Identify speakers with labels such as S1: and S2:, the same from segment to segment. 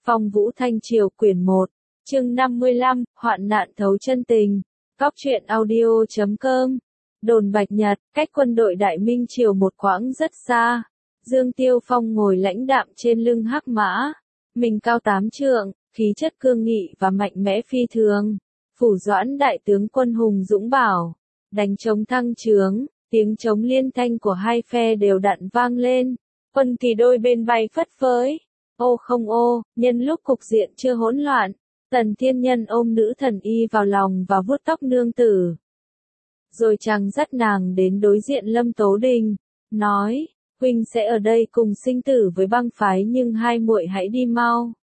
S1: Phong Vũ Thanh Triều quyển 1, chương 55, hoạn nạn thấu chân tình. Góc truyện audio.com. Đồn Bạch Nhật, cách quân đội Đại Minh Triều một quãng rất xa. Dương Tiêu Phong ngồi lãnh đạm trên lưng hắc mã, mình cao 8 trượng, khí chất cương nghị và mạnh mẽ phi thường. Phủ Doãn đại tướng quân hùng dũng bảo, đánh trống thăng trướng, tiếng trống liên thanh của hai phe đều đặn vang lên. Quân kỳ đôi bên bay phất phới. Ô không ô, nhân lúc cục diện chưa hỗn loạn, Tần Thiên Nhân ôm nữ thần y vào lòng và vuốt tóc nương tử. Rồi chàng dắt nàng đến đối diện Lâm Tố Đình, nói, huynh sẽ ở đây cùng sinh tử với băng phái nhưng hai muội hãy đi mau.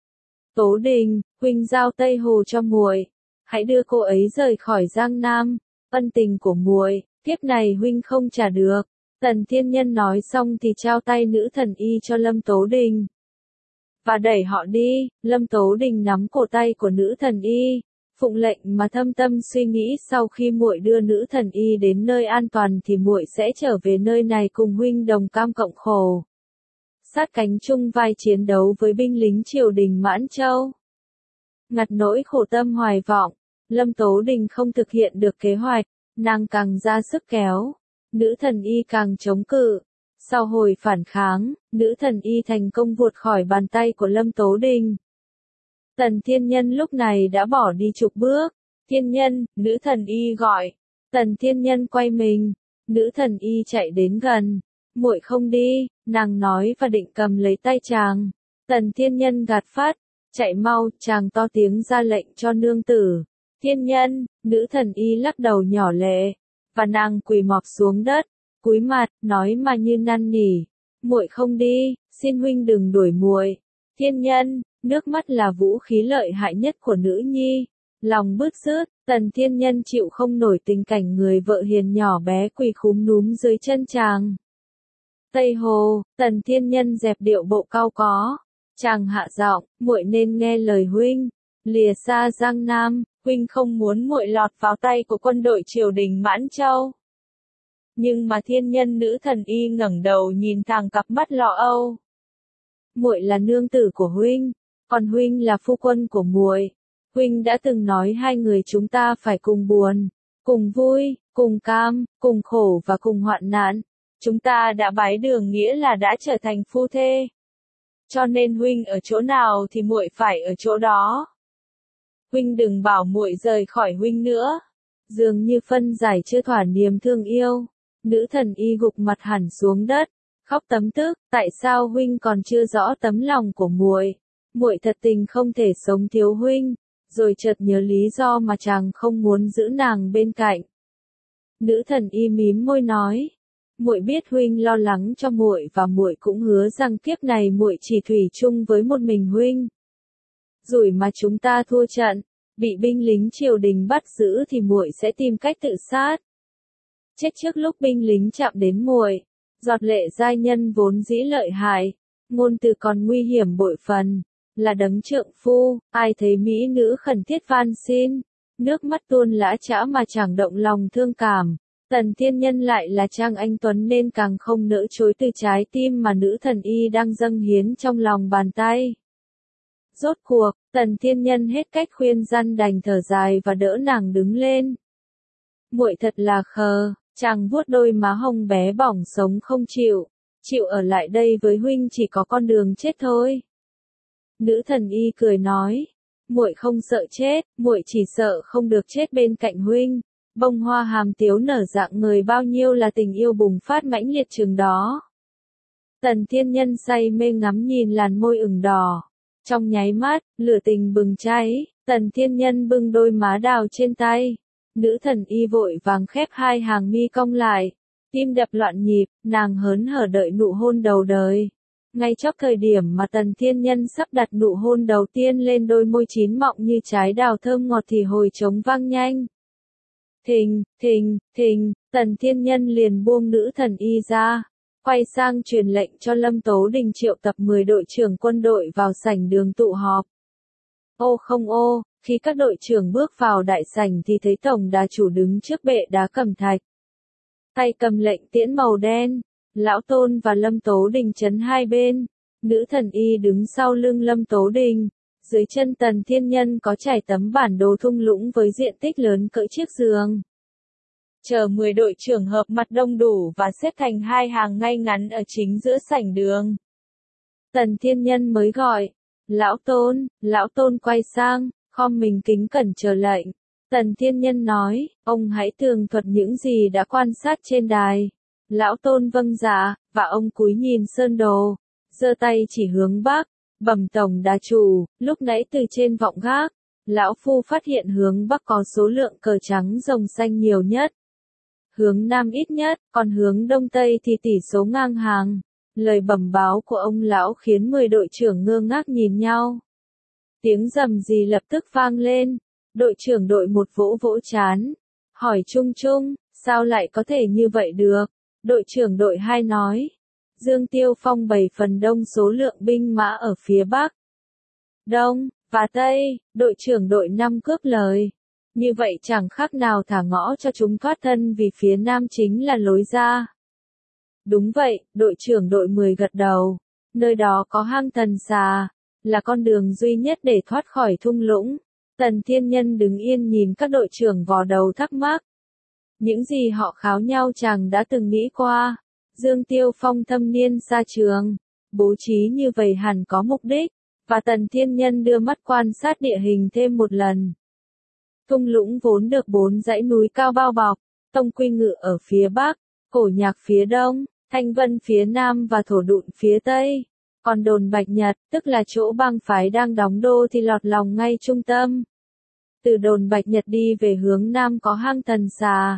S1: Tố Đình, huynh giao Tây Hồ cho muội, hãy đưa cô ấy rời khỏi Giang Nam, ân tình của muội, kiếp này huynh không trả được. Tần Thiên Nhân nói xong thì trao tay nữ thần y cho Lâm Tố Đình và đẩy họ đi. Lâm Tố Đình nắm cổ tay của nữ thần y, phụng lệnh mà thâm tâm suy nghĩ, sau khi muội đưa nữ thần y đến nơi an toàn thì muội sẽ trở về nơi này cùng huynh đồng cam cộng khổ, sát cánh chung vai chiến đấu với binh lính triều đình Mãn Châu. Ngặt nỗi khổ tâm hoài vọng, Lâm Tố Đình không thực hiện được kế hoạch, nàng càng ra sức kéo, nữ thần y càng chống cự. Sau hồi phản kháng, nữ thần y thành công vụt khỏi bàn tay của Lâm Tố Đình. Tần Thiên Nhân lúc này đã bỏ đi chục bước. Thiên Nhân, nữ thần y gọi. Tần Thiên Nhân quay mình, nữ thần y chạy đến gần. Muội không đi, nàng nói và định cầm lấy tay chàng. Tần Thiên Nhân gạt phát, chạy mau, chàng to tiếng ra lệnh cho nương tử. Thiên Nhân, nữ thần y lắc đầu nhỏ lệ, và nàng quỳ mọp xuống đất, cúi mặt, nói mà như năn nỉ, muội không đi, xin huynh đừng đuổi muội. Thiên Nhân, nước mắt là vũ khí lợi hại nhất của nữ nhi. Lòng bứt rứt, Tần Thiên Nhân chịu không nổi tình cảnh người vợ hiền nhỏ bé quỳ khúm núm dưới chân chàng. Tây Hồ, Tần Thiên Nhân dẹp điệu bộ cao có, chàng hạ giọng, muội nên nghe lời huynh, lìa xa Giang Nam, huynh không muốn muội lọt vào tay của quân đội triều đình Mãn Châu. Nhưng mà Thiên Nhân nữ thần y ngẩng đầu nhìn thẳng cặp mắt lo âu. Muội là nương tử của huynh, còn huynh là phu quân của muội. Huynh đã từng nói hai người chúng ta phải cùng buồn, cùng vui, cùng cam, cùng khổ và cùng hoạn nạn. Chúng ta đã bái đường nghĩa là đã trở thành phu thê. Cho nên huynh ở chỗ nào thì muội phải ở chỗ đó. Huynh đừng bảo muội rời khỏi huynh nữa. Dường như phân giải chưa thỏa niềm thương yêu, nữ thần y gục mặt hẳn xuống đất, khóc tấm tức. Tại sao huynh còn chưa rõ tấm lòng của muội? Muội thật tình không thể sống thiếu huynh. Rồi chợt nhớ lý do mà chàng không muốn giữ nàng bên cạnh. Nữ thần y mím môi nói, muội biết huynh lo lắng cho muội và muội cũng hứa rằng kiếp này muội chỉ thủy chung với một mình huynh. Rủi mà chúng ta thua trận, bị binh lính triều đình bắt giữ thì muội sẽ tìm cách tự sát. Chết trước lúc binh lính chạm đến muội. Giọt lệ giai nhân vốn dĩ lợi hại, ngôn từ còn nguy hiểm bội phần. Là đấng trượng phu, ai thấy mỹ nữ khẩn thiết van xin, nước mắt tuôn lã chã mà chẳng động lòng thương cảm. Tần Thiên Nhân lại là trang anh tuấn nên càng không nỡ chối từ trái tim mà nữ thần y đang dâng hiến trong lòng bàn tay. Rốt cuộc, Tần Thiên Nhân hết cách khuyên răn đành thở dài và đỡ nàng đứng lên. Muội thật là khờ, chàng vuốt đôi má hồng bé bỏng sống không chịu ở lại đây với huynh chỉ có con đường chết thôi. Nữ thần y cười nói, muội không sợ chết, muội chỉ sợ không được chết bên cạnh huynh. Bông hoa hàm tiếu nở dạng người bao nhiêu là tình yêu bùng phát mãnh liệt chừng đó. Tần Thiên Nhân say mê ngắm nhìn làn môi ửng đỏ. Trong nháy mắt, lửa tình bừng cháy, Tần Thiên Nhân bưng đôi má đào trên tay. Nữ thần y vội vàng khép hai hàng mi cong lại, tim đập loạn nhịp, nàng hớn hở đợi nụ hôn đầu đời. Ngay chóp thời điểm mà Tần Thiên Nhân sắp đặt nụ hôn đầu tiên lên đôi môi chín mọng như trái đào thơm ngọt thì hồi trống vang nhanh. Thình, thình, thình, Tần Thiên Nhân liền buông nữ thần y ra, quay sang truyền lệnh cho Lâm Tố Đình triệu tập 10 đội trưởng quân đội vào sảnh đường tụ họp. Ô không ô, khi các đội trưởng bước vào đại sảnh thì thấy tổng đà chủ đứng trước bệ đá cẩm thạch. Tay cầm lệnh tiễn màu đen. Lão Tôn và Lâm Tố Đình trấn hai bên, Nữ thần y đứng sau lưng Lâm Tố Đình. Dưới chân Tần Thiên Nhân có trải tấm bản đồ thung lũng với diện tích lớn cỡ chiếc giường. Chờ 10 đội trưởng hợp mặt đông đủ và xếp thành hai hàng ngay ngắn ở chính giữa sảnh đường. Tần Thiên Nhân mới gọi. Lão Tôn quay sang, khom mình kính cẩn chờ lệnh. Tần Thiên Nhân nói, ông hãy tường thuật những gì đã quan sát trên đài. Lão Tôn vâng dạ, và ông cúi nhìn sơn đồ, giơ tay chỉ hướng bắc, bẩm tổng đà chủ, lúc nãy từ trên vọng gác, lão phu phát hiện hướng bắc có số lượng cờ trắng rồng xanh nhiều nhất. Hướng nam ít nhất, còn hướng đông tây thì tỷ số ngang hàng. Lời bẩm báo của ông lão khiến 10 đội trưởng ngơ ngác nhìn nhau. Tiếng rầm rì lập tức vang lên. Đội trưởng đội một vỗ vỗ trán, hỏi Trung Trung, sao lại có thể như vậy được? Đội trưởng đội 2 nói, Dương Tiêu Phong bày phần đông số lượng binh mã ở phía Bắc, Đông, và Tây. Đội trưởng đội 5 cướp lời. Như vậy chẳng khác nào thả ngõ cho chúng thoát thân vì phía Nam chính là lối ra. Đúng vậy, đội trưởng đội 10 gật đầu. Nơi đó có hang thần xà, là con đường duy nhất để thoát khỏi thung lũng. Tần Thiên Nhân đứng yên nhìn các đội trưởng vò đầu thắc mắc. Những gì họ kháo nhau chàng đã từng nghĩ qua. Dương Tiêu Phong thâm niên xa trường, bố trí như vậy hẳn có mục đích, và Tần Thiên Nhân đưa mắt quan sát địa hình thêm một lần. Thung lũng vốn được 4 dãy núi cao bao bọc, Tông Quy Ngự ở phía Bắc, Cổ Nhạc phía Đông, Thanh Vân phía Nam và Thổ Đụn phía Tây. Còn đồn Bạch Nhật, tức là chỗ bang phái đang đóng đô thì lọt lòng ngay trung tâm. Từ đồn Bạch Nhật đi về hướng Nam có hang thần xà.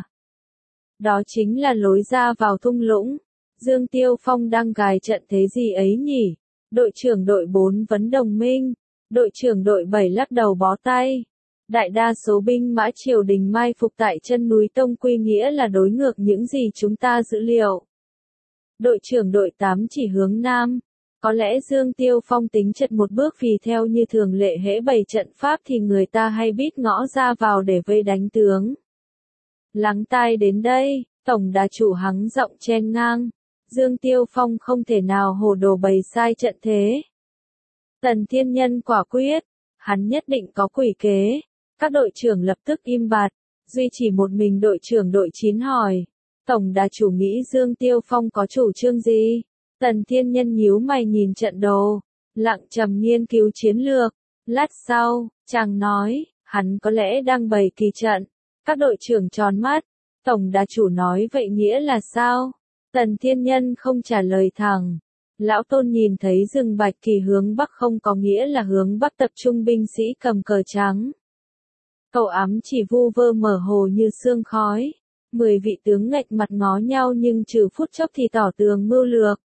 S1: Đó chính là lối ra vào thung lũng. Dương Tiêu Phong đang gài trận thế gì ấy nhỉ? Đội trưởng đội 4 vấn đồng minh. Đội trưởng đội 7 lắc đầu bó tay. Đại đa số binh mã triều đình mai phục tại chân núi Tông Quy nghĩa là đối ngược những gì chúng ta dự liệu. Đội trưởng đội 8 chỉ hướng Nam. Có lẽ Dương Tiêu Phong tính chật một bước vì theo như thường lệ hễ bày trận pháp thì người ta hay biết ngõ ra vào để vây đánh tướng. Lắng tai đến đây, tổng đà chủ hắng giọng chen ngang. Dương Tiêu Phong không thể nào hồ đồ bày sai trận thế. Tần Thiên Nhân quả quyết, hắn nhất định có quỷ kế. Các đội trưởng lập tức im bặt, duy chỉ một mình đội trưởng đội 9 hỏi. Tổng đà chủ nghĩ Dương Tiêu Phong có chủ trương gì? Tần Thiên Nhân nhíu mày nhìn trận đồ, lặng trầm nghiên cứu chiến lược. Lát sau, chàng nói, hắn có lẽ đang bày kỳ trận. Các đội trưởng tròn mắt. Tổng đà chủ nói vậy nghĩa là sao? Tần Thiên Nhân không trả lời thẳng. Lão Tôn nhìn thấy rừng Bạch Kỳ hướng Bắc không có nghĩa là hướng Bắc tập trung binh sĩ cầm cờ trắng. Cậu ám chỉ vu vơ mở hồ như sương khói. 10 vị tướng nghệch mặt ngó nhau nhưng trừ phút chốc thì tỏ tường mưu lược.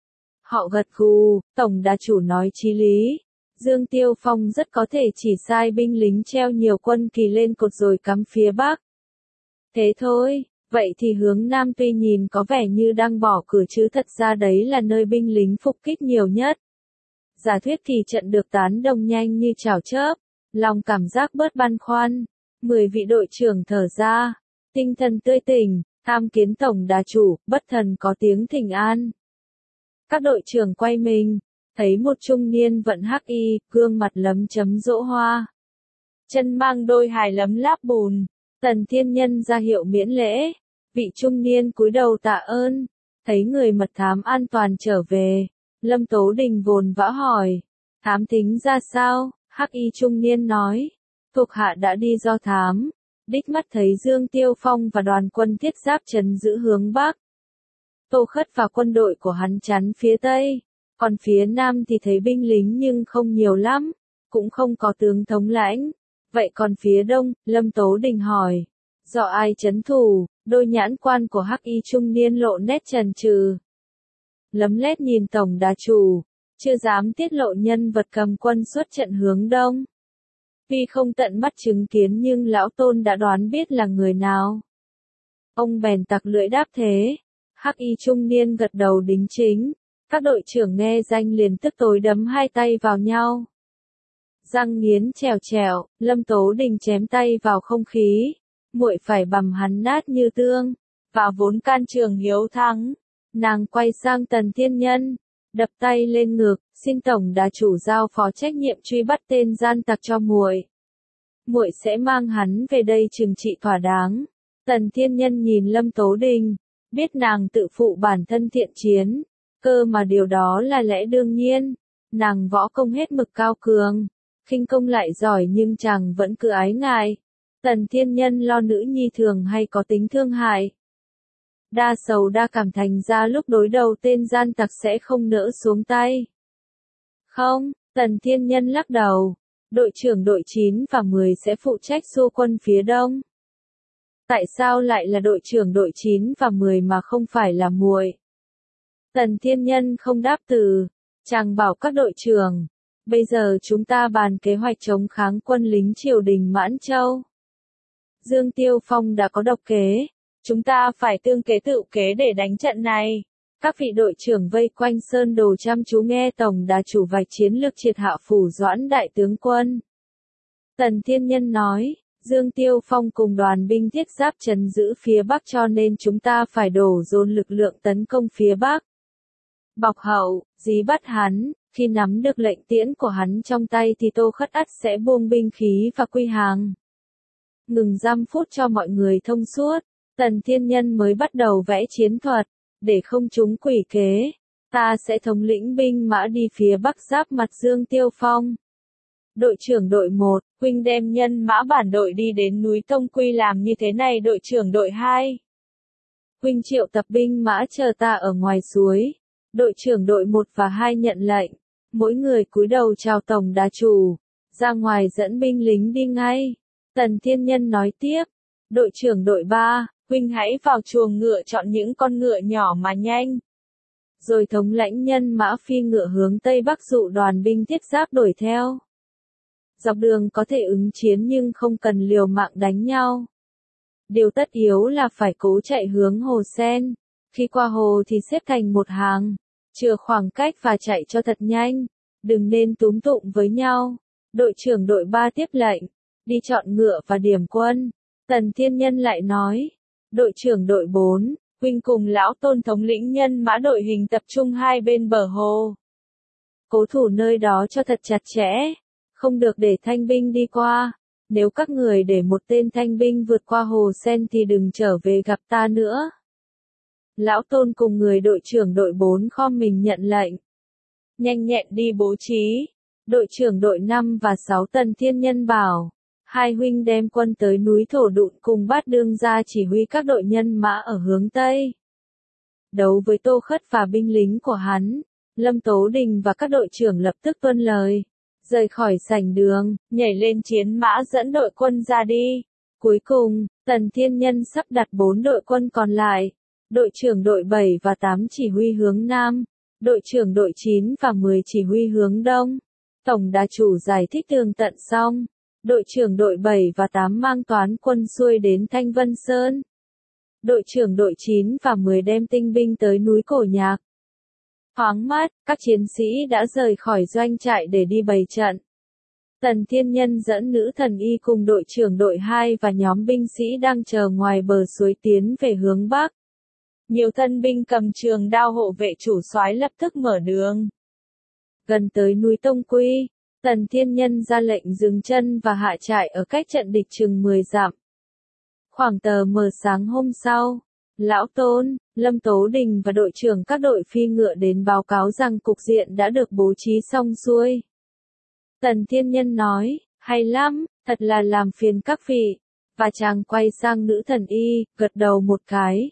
S1: Họ gật gù, tổng đà chủ nói chí lý. Dương Tiêu Phong rất có thể chỉ sai binh lính treo nhiều quân kỳ lên cột rồi cắm phía Bắc. Thế thôi, vậy thì hướng Nam tuy nhìn có vẻ như đang bỏ cửa chứ thật ra đấy là nơi binh lính phục kích nhiều nhất. Giả thuyết kỳ trận được tán đồng nhanh như chảo chớp, lòng cảm giác bớt băn khoăn. 10 vị đội trưởng thở ra, tinh thần tươi tỉnh, tham kiến tổng đà chủ, bất thần có tiếng thỉnh an. Các đội trưởng quay mình, thấy một trung niên vận hắc y, gương mặt lấm chấm rỗ hoa. Chân mang đôi hài lấm láp bùn. Tần Thiên Nhân ra hiệu miễn lễ. Vị trung niên cúi đầu tạ ơn. Thấy người mật thám an toàn trở về. Lâm Tố Đình vồn vã hỏi. Thám tính ra sao? Hắc y trung niên nói. Thuộc hạ đã đi do thám. Đích mắt thấy Dương Tiêu Phong và đoàn quân thiết giáp trấn giữ hướng Bắc. Tô Khất và quân đội của hắn chắn phía Tây. Còn phía Nam thì thấy binh lính nhưng không nhiều lắm. Cũng không có tướng thống lãnh. Vậy còn phía Đông, Lâm Tố Đình hỏi. Do ai trấn thủ? Đôi nhãn quan của hắc y trung niên lộ nét chần chừ. Lấm lét nhìn tổng đà chủ. Chưa dám tiết lộ nhân vật cầm quân xuất trận hướng Đông. Vì không tận mắt chứng kiến nhưng lão Tôn đã đoán biết là người nào. Ông bèn tặc lưỡi đáp thế. Hắc y trung niên gật đầu đính chính. Các đội trưởng nghe danh liền tức tối đấm hai tay vào nhau. Răng nghiến trèo trèo, Lâm Tố Đình chém tay vào không khí. Muội phải bằm hắn nát như tương. Và vốn can trường hiếu thắng. Nàng quay sang Tần Thiên Nhân. đập tay lên ngực, xin tổng đà chủ giao phó trách nhiệm truy bắt tên gian tặc cho muội. Muội sẽ mang hắn về đây trừng trị thỏa đáng. Tần Thiên Nhân nhìn Lâm Tố Đình, biết nàng tự phụ bản thân thiện chiến, cơ mà điều đó là lẽ đương nhiên. Nàng võ công hết mực cao cường, khinh công lại giỏi nhưng chàng vẫn cứ ái ngại. Tần Thiên Nhân lo nữ nhi thường hay có tính thương hại. Đa sầu đa cảm thành ra lúc đối đầu tên gian tặc sẽ không nỡ xuống tay. Không, Tần Thiên Nhân lắc đầu. Đội trưởng đội 9 và 10 sẽ phụ trách xua quân phía đông. Tại sao lại là đội trưởng đội 9 và 10 mà không phải là muội? Tần Thiên Nhân không đáp từ. Chàng bảo các đội trưởng, bây giờ chúng ta bàn kế hoạch chống kháng quân lính triều đình Mãn Châu. Dương Tiêu Phong đã có độc kế, chúng ta phải tương kế tự kế để đánh trận này. Các vị đội trưởng vây quanh sơn đồ chăm chú nghe tổng đà chủ vạch chiến lược triệt hạ Phủ Doãn đại tướng quân. Tần Thiên Nhân nói, Dương Tiêu Phong cùng đoàn binh thiết giáp trấn giữ phía Bắc cho nên chúng ta phải đổ dồn lực lượng tấn công phía Bắc. Bọc hậu, dí bắt hắn, khi nắm được lệnh tiễn của hắn trong tay thì Tô Khất ắt sẽ buông binh khí và quy hàng. Ngừng 5 phút cho mọi người thông suốt, Tần Thiên Nhân mới bắt đầu vẽ chiến thuật, để không chúng quỷ kế. Ta sẽ thống lĩnh binh mã đi phía Bắc giáp mặt Dương Tiêu Phong. Đội trưởng đội 1, huynh đem nhân mã bản đội đi đến núi Tông Quy làm như thế này. Đội trưởng đội 2, huynh triệu tập binh mã chờ ta ở ngoài suối. Đội trưởng đội 1 và 2 nhận lệnh, mỗi người cúi đầu chào tổng đà chủ, ra ngoài dẫn binh lính đi ngay. Tần Thiên Nhân nói tiếp, đội trưởng đội 3, huynh hãy vào chuồng ngựa chọn những con ngựa nhỏ mà nhanh. Rồi thống lãnh nhân mã phi ngựa hướng Tây Bắc dụ đoàn binh thiết giáp đuổi theo. Dọc đường có thể ứng chiến nhưng không cần liều mạng đánh nhau. Điều tất yếu là phải cố chạy hướng hồ sen. Khi qua hồ thì xếp thành một hàng, chừa khoảng cách và chạy cho thật nhanh, đừng nên túm tụm với nhau. Đội trưởng đội 3 tiếp lệnh, đi chọn ngựa và điểm quân. Tần Thiên Nhân lại nói, đội trưởng đội 4, huynh cùng lão Tôn thống lĩnh nhân mã đội hình tập trung hai bên bờ hồ. Cố thủ nơi đó cho thật chặt chẽ, không được để thanh binh đi qua. Nếu các người để một tên thanh binh vượt qua hồ sen thì đừng trở về gặp ta nữa. Lão Tôn cùng người đội trưởng đội 4 khom mình nhận lệnh. Nhanh nhẹn đi bố trí. Đội trưởng đội 5 và 6 Tần Thiên Nhân bảo, hai huynh đem quân tới núi Thổ Đụn cùng Bát Đương ra chỉ huy các đội nhân mã ở hướng Tây. Đấu với Tô Khất và binh lính của hắn, Lâm Tố Đình và các đội trưởng lập tức tuân lời. Rời khỏi sảnh đường, nhảy lên chiến mã dẫn đội quân ra đi. Cuối cùng, Tần Thiên Nhân sắp đặt 4 đội quân còn lại. Đội trưởng đội 7 và 8 chỉ huy hướng Nam, đội trưởng đội 9 và 10 chỉ huy hướng Đông. Tổng đà chủ giải thích tường tận xong, đội trưởng đội 7 và 8 mang toán quân xuôi đến Thanh Vân Sơn. Đội trưởng đội 9 và 10 đem tinh binh tới núi Cổ Nhạc. Thoáng mát, các chiến sĩ đã rời khỏi doanh trại để đi bày trận. Tần Thiên Nhân dẫn nữ thần y cùng đội trưởng đội 2 và nhóm binh sĩ đang chờ ngoài bờ suối tiến về hướng Bắc. Nhiều thân binh cầm trường đao hộ vệ chủ soái lập tức mở đường. Gần tới núi Tông Quy, Tần Thiên Nhân ra lệnh dừng chân và hạ trại ở cách trận địch chừng 10 dặm. Khoảng tờ mờ sáng hôm sau, Lão Tôn, Lâm Tố Đình và đội trưởng các đội phi ngựa đến báo cáo rằng cục diện đã được bố trí xong xuôi. Tần Thiên Nhân nói, hay lắm, thật là làm phiền các vị, và chàng quay sang nữ thần y, gật đầu một cái.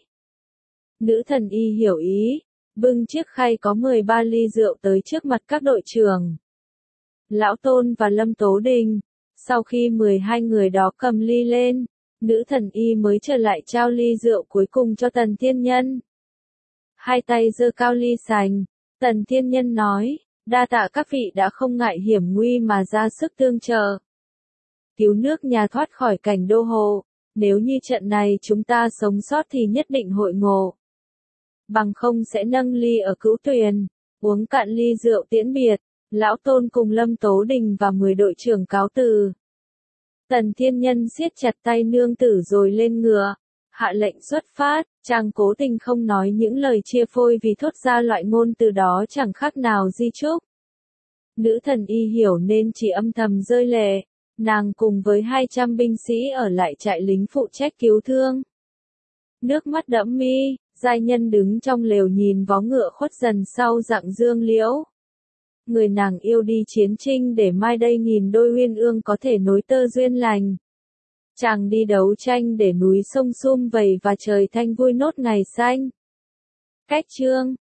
S1: Nữ thần y hiểu ý, bưng chiếc khay có 13 ly rượu tới trước mặt các đội trưởng. Lão Tôn và Lâm Tố Đình, sau khi 12 người đó cầm ly lên, nữ thần y mới trở lại trao ly rượu cuối cùng cho Tần Thiên Nhân. Hai tay giơ cao ly sành, Tần Thiên Nhân nói, đa tạ các vị đã không ngại hiểm nguy mà ra sức tương trợ. Cứu nước nhà thoát khỏi cảnh đô hộ, nếu như trận này chúng ta sống sót thì nhất định hội ngộ. Bằng không sẽ nâng ly ở Cữu Tuyền, uống cạn ly rượu tiễn biệt. Lão Tôn cùng Lâm Tố Đình và 10 đội trưởng cáo từ. Tần Thiên Nhân siết chặt tay nương tử rồi lên ngựa, hạ lệnh xuất phát. Chàng cố tình không nói những lời chia phôi vì thốt ra loại ngôn từ đó chẳng khác nào di chúc. Nữ thần y hiểu nên chỉ âm thầm rơi lệ. Nàng cùng với 200 binh sĩ ở lại trại lính phụ trách cứu thương. Nước mắt đẫm mi, giai nhân đứng trong lều nhìn vó ngựa khuất dần sau rặng dương liễu. Người nàng yêu đi chiến trinh để mai đây nghìn đôi uyên ương có thể nối tơ duyên lành. Chàng đi đấu tranh để núi sông sum vầy và trời thanh vui nốt ngày xanh. Cách chương